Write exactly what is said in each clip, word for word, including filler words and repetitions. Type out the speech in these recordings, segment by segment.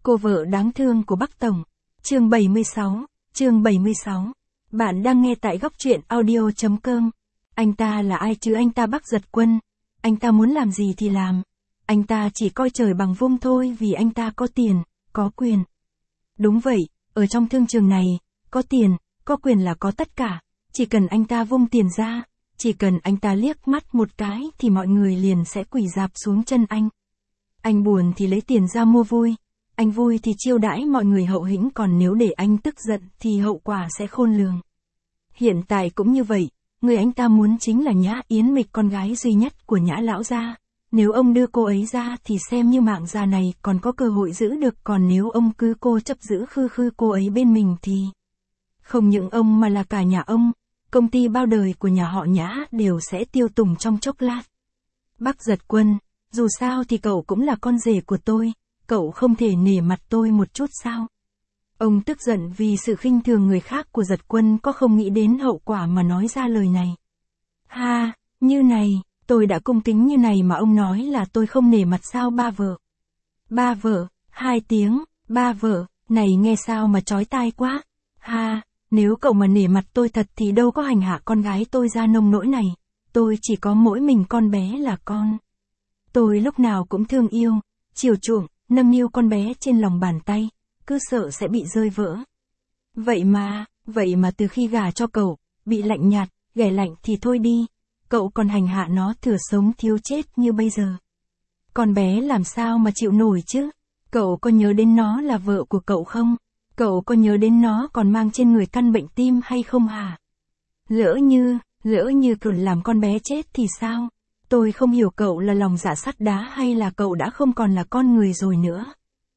Cô vợ đáng thương của Bắc Tổng. Chương bảy mươi sáu, chương bảy mươi sáu. Bạn đang nghe tại góc truyện audio chấm com. Anh ta là ai chứ, anh ta Bắc Giật Quân. Anh ta muốn làm gì thì làm. Anh ta chỉ coi trời bằng vung thôi vì anh ta có tiền, có quyền. Đúng vậy, ở trong thương trường này, có tiền, có quyền là có tất cả. Chỉ cần anh ta vung tiền ra, chỉ cần anh ta liếc mắt một cái thì mọi người liền sẽ quỳ rạp xuống chân anh. Anh buồn thì lấy tiền ra mua vui. Anh vui thì chiêu đãi mọi người hậu hĩnh, còn nếu để anh tức giận thì hậu quả sẽ khôn lường. Hiện tại cũng như vậy, người anh ta muốn chính là Nhã Yến Mịch, con gái duy nhất của Nhã lão gia. Nếu ông đưa cô ấy ra thì xem như mạng già này còn có cơ hội giữ được, còn nếu ông cứ cô chấp giữ khư khư cô ấy bên mình thì... Không những ông mà là cả nhà ông, công ty bao đời của nhà họ Nhã đều sẽ tiêu tùng trong chốc lát. Bắc Giật Quân, dù sao thì cậu cũng là con rể của tôi, cậu không thể nể mặt tôi một chút sao? Ông tức giận vì sự khinh thường người khác của Giật Quân, có không nghĩ đến hậu quả mà nói ra lời này. Ha, như này, tôi đã cung kính như này mà ông nói là tôi không nể mặt sao ba vợ? Ba vợ, hai tiếng, ba vợ, này nghe sao mà chói tai quá. Ha, nếu cậu mà nể mặt tôi thật thì đâu có hành hạ con gái tôi ra nông nỗi này. Tôi chỉ có mỗi mình con bé là con. Tôi lúc nào cũng thương yêu, chiều chuộng, nâng niu con bé trên lòng bàn tay, cứ sợ sẽ bị rơi vỡ. Vậy mà, vậy mà từ khi gả cho cậu, bị lạnh nhạt, ghẻ lạnh thì thôi đi, cậu còn hành hạ nó thừa sống thiếu chết như bây giờ. Con bé làm sao mà chịu nổi chứ? Cậu có nhớ đến nó là vợ của cậu không? Cậu có nhớ đến nó còn mang trên người căn bệnh tim hay không hả? Lỡ như, lỡ như cậu làm con bé chết thì sao? Tôi không hiểu cậu là lòng dạ sắt đá hay là cậu đã không còn là con người rồi nữa.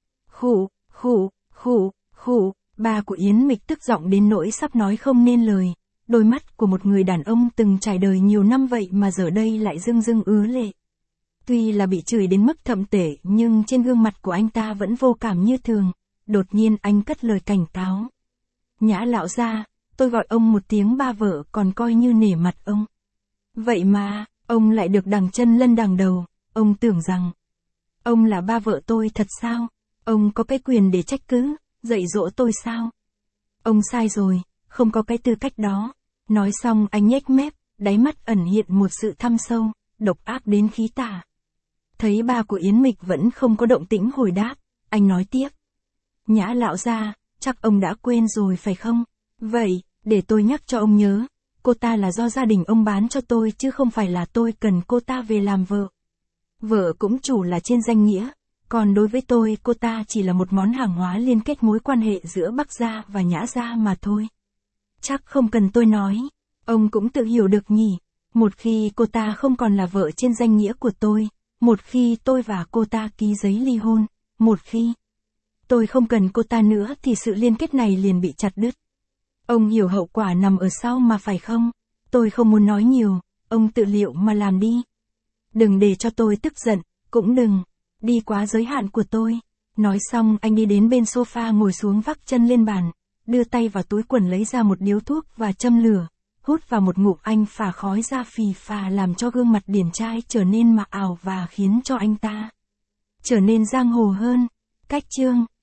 Khụ, khụ, khụ, khụ, ba của Yến Mịch tức giọng đến nỗi sắp nói không nên lời. Đôi mắt của một người đàn ông từng trải đời nhiều năm vậy mà giờ đây lại rưng rưng ứa lệ. Tuy là bị chửi đến mức thậm tệ nhưng trên gương mặt của anh ta vẫn vô cảm như thường. Đột nhiên anh cất lời cảnh cáo. Nhã lão gia, tôi gọi ông một tiếng ba vợ còn coi như nể mặt ông. Vậy mà, ông lại được đằng chân lân đằng đầu, ông tưởng rằng ông là ba vợ tôi thật sao? Ông có cái quyền để trách cứ, dạy dỗ tôi sao? Ông sai rồi, không có cái tư cách đó. Nói xong anh nhếch mép, đáy mắt ẩn hiện một sự thâm sâu, độc ác đến khí tả. Thấy ba của Yến Mịch vẫn không có động tĩnh hồi đáp, anh nói tiếp. Nhã lão gia, chắc ông đã quên rồi phải không? Vậy, để tôi nhắc cho ông nhớ, cô ta là do gia đình ông bán cho tôi chứ không phải là tôi cần cô ta về làm vợ. Vợ cũng chủ là trên danh nghĩa, còn đối với tôi cô ta chỉ là một món hàng hóa liên kết mối quan hệ giữa Bắc gia và Nhã gia mà thôi. Chắc không cần tôi nói, ông cũng tự hiểu được nhỉ. Một khi cô ta không còn là vợ trên danh nghĩa của tôi, một khi tôi và cô ta ký giấy ly hôn, một khi tôi không cần cô ta nữa thì sự liên kết này liền bị chặt đứt. Ông hiểu hậu quả nằm ở sau mà phải không? Tôi không muốn nói nhiều, ông tự liệu mà làm đi. Đừng để cho tôi tức giận, cũng đừng đi quá giới hạn của tôi. Nói xong anh đi đến bên sofa ngồi xuống vác chân lên bàn, đưa tay vào túi quần lấy ra một điếu thuốc và châm lửa, hút vào một ngụm anh phả khói ra phì phà làm cho gương mặt điển trai trở nên mạ ảo và khiến cho anh ta trở nên giang hồ hơn. Cách chương